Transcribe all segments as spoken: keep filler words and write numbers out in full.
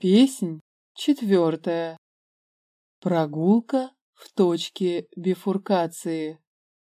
Песнь четвертая. Прогулка в точке бифуркации.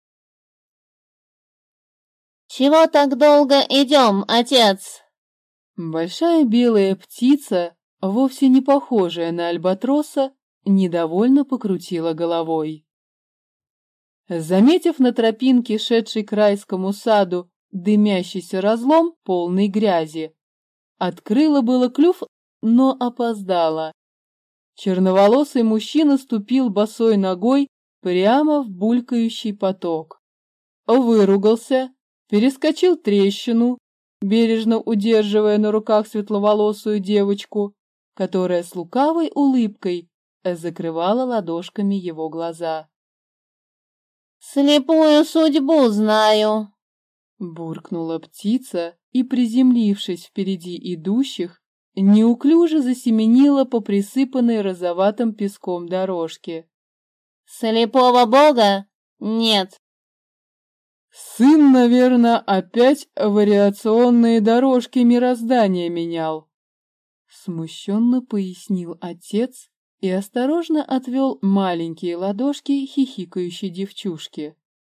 «Чего так долго идем, отец?» Большая белая птица, вовсе не похожая на альбатроса, недовольно покрутила головой. Заметив на тропинке, шедшей к райскому саду, дымящийся разлом, полный грязи, открыла было клюв, но опоздала. Черноволосый мужчина ступил босой ногой прямо в булькающий поток. Выругался, перескочил трещину, бережно удерживая на руках светловолосую девочку, которая с лукавой улыбкой закрывала ладошками его глаза. «Слепую судьбу знаю», — буркнула птица и, приземлившись впереди идущих, неуклюже засеменила по присыпанной розоватым песком дорожке. «Слепого бога нет». Сын, наверное, опять вариационные дорожки мироздания менял, смущенно пояснил отец и осторожно отвел маленькие ладошки хихикающей девчушки.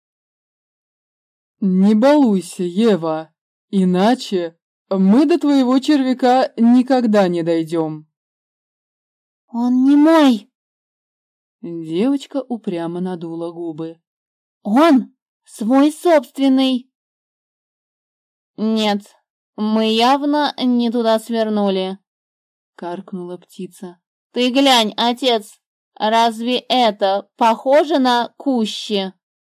Не балуйся, Ева, иначе мы до твоего червяка никогда не дойдем. «Он не мой!» Девочка упрямо надула губы. «Он свой собственный!» «Нет, мы явно не туда свернули», — каркнула птица. «Ты глянь, отец, разве это похоже на кущи?»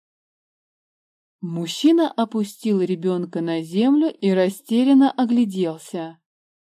Мужчина опустил ребенка на землю и растерянно огляделся.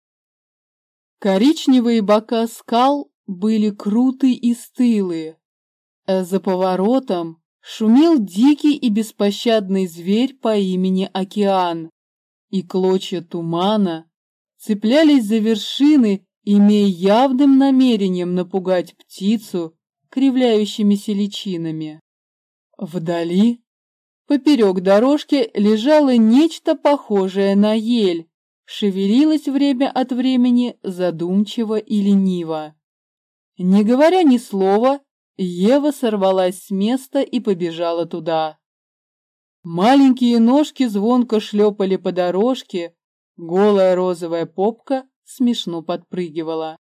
Коричневые бока скал были круты и стылые. За поворотом шумел дикий и беспощадный зверь по имени Океан, и клочья тумана цеплялись за вершины, имея явным намерением напугать птицу кривляющимися личинами. Вдали, поперек дорожки, лежало нечто похожее на ель, шевелилось время от времени задумчиво и лениво. Не говоря ни слова, Ева сорвалась с места и побежала туда. Маленькие ножки звонко шлепали по дорожке, голая розовая попка смешно подпрыгивала.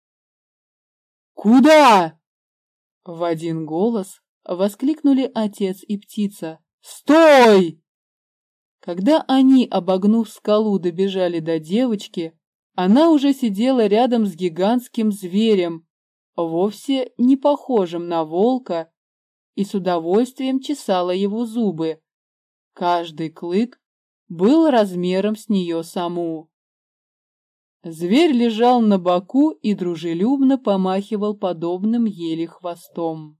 «Куда?» — в один голос воскликнули отец и птица. «Стой!» Когда они, обогнув скалу, добежали до девочки, она уже сидела рядом с гигантским зверем, вовсе не похожим на волка, и с удовольствием чесала его зубы. Каждый клык был размером с нее саму. Зверь лежал на боку и дружелюбно помахивал подобным еле хвостом.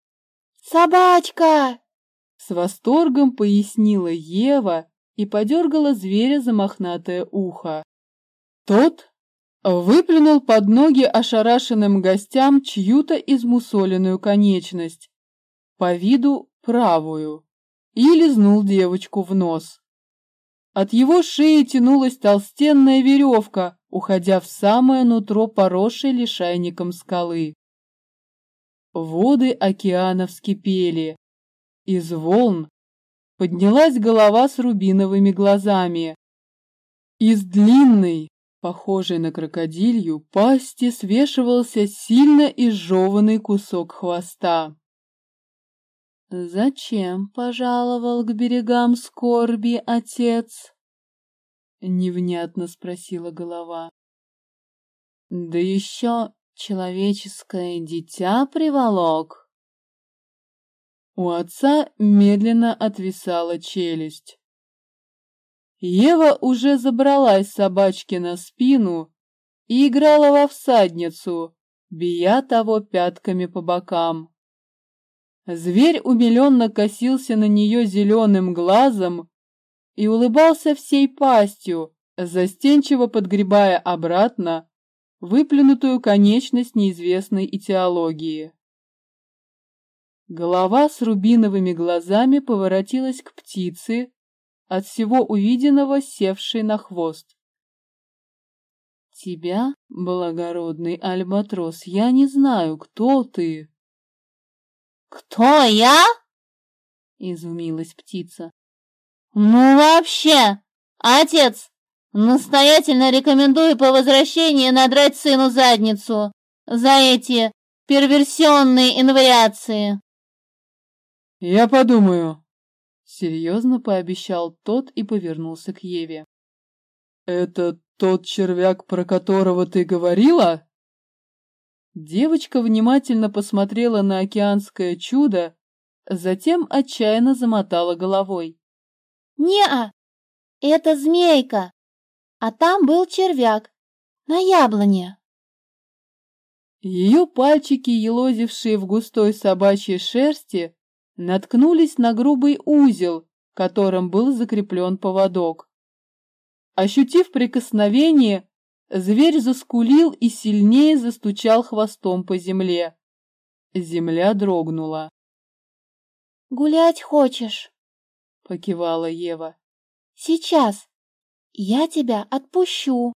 «Собачка!» — с восторгом пояснила Ева и подергала зверя за мохнатое ухо. Тот выплюнул под ноги ошарашенным гостям чью-то измусоленную конечность, по виду правую, и лизнул девочку в нос. От его шеи тянулась толстенная веревка, уходя в самое нутро поросшей лишайником скалы. Воды океана вскипели. Из волн поднялась голова с рубиновыми глазами. Из длинной, похожей на крокодилью, пасти свешивался сильно изжеванный кусок хвоста. «Зачем пожаловал к берегам скорби, отец?» — невнятно спросила голова. «Да еще человеческое дитя приволок». У отца медленно отвисала челюсть. Ева уже забралась собачке на спину и играла во всадницу, бия того пятками по бокам. Зверь умиленно косился на нее зеленым глазом и улыбался всей пастью, застенчиво подгребая обратно выплюнутую конечность неизвестной этиологии. Голова с рубиновыми глазами поворотилась к птице, от всего увиденного севшей на хвост. тебя, благородный альбатрос, я не знаю, кто ты. Кто я? Изумилась птица. Ну вообще, отец, настоятельно рекомендую по возвращении надрать сыну задницу за эти перверсионные инвариации. Я подумаю, серьезно пообещал тот и повернулся к Еве. Это тот червяк, про которого ты говорила? Девочка внимательно посмотрела на океанское чудо, затем отчаянно замотала головой. Не-а, это змейка, а там был червяк на яблоне. Ее пальчики, елозившие в густой собачьей шерсти, наткнулись на грубый узел, которым был закреплен поводок. Ощутив прикосновение, зверь заскулил и сильнее застучал хвостом по земле. Земля дрогнула. «Гулять хочешь?» — покивала Ева. «Сейчас. Я тебя отпущу».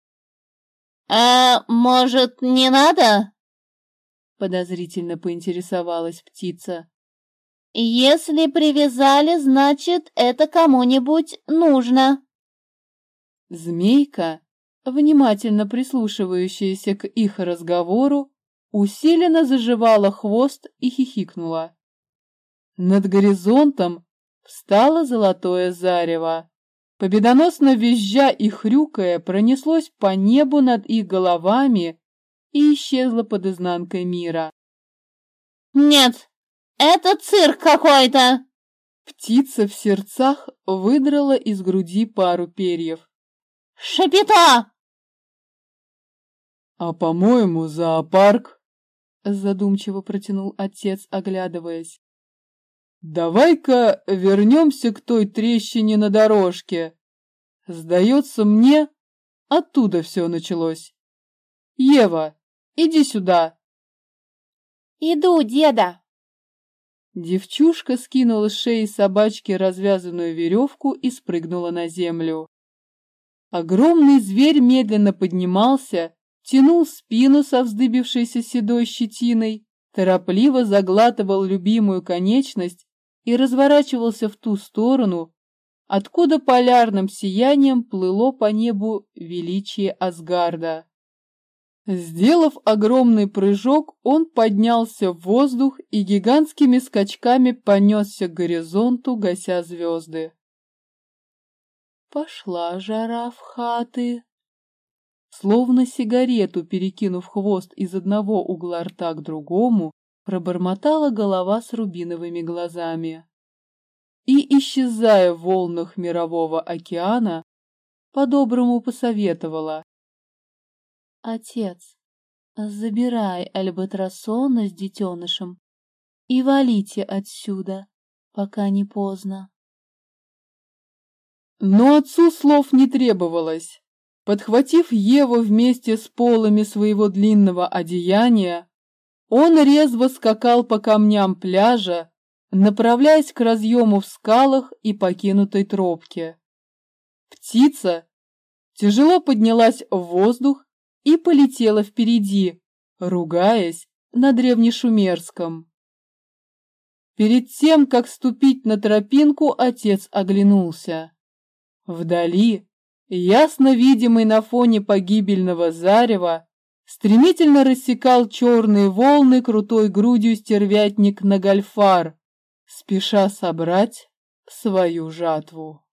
«А может, не надо?» — подозрительно поинтересовалась птица. «Если привязали, значит, это кому-нибудь нужно». Змейка, внимательно прислушивающаяся к их разговору, усиленно заживала хвост и хихикнула. Над горизонтом встало золотое зарево. Победоносно визжа и хрюкая пронеслось по небу над их головами и исчезло под изнанкой мира. «Нет, это цирк какой-то!» Птица в сердцах выдрала из груди пару перьев. «Шапито!» «А, по-моему, зоопарк», — задумчиво протянул отец, оглядываясь. «Давай-ка вернемся к той трещине на дорожке. Сдается мне, оттуда все началось. Ева, иди сюда». «Иду, деда». Девчушка скинула с шеи собачки развязанную веревку и спрыгнула на землю. Огромный зверь медленно поднимался, тянул спину со вздыбившейся седой щетиной, торопливо заглатывал любимую конечность и разворачивался в ту сторону, откуда полярным сиянием плыло по небу величие Асгарда. Сделав огромный прыжок, он поднялся в воздух и гигантскими скачками понесся к горизонту, гася звезды. Пошла жара в хаты. Словно сигарету, перекинув хвост из одного угла рта к другому, пробормотала голова с рубиновыми глазами. И, исчезая в волнах мирового океана, по-доброму посоветовала. «Отец, забирай альбатросона с детенышем и валите отсюда, пока не поздно». Но отцу слов не требовалось. Подхватив Еву вместе с полами своего длинного одеяния, он резво скакал по камням пляжа, направляясь к разъему в скалах и покинутой тропке. Птица тяжело поднялась в воздух и полетела впереди, ругаясь на древнешумерском. Перед тем, как ступить на тропинку, отец оглянулся. Вдали, ясно видимый на фоне погибельного зарева, стремительно рассекал черные волны крутой грудью стервятник Нагльфар, спеша собрать свою жатву.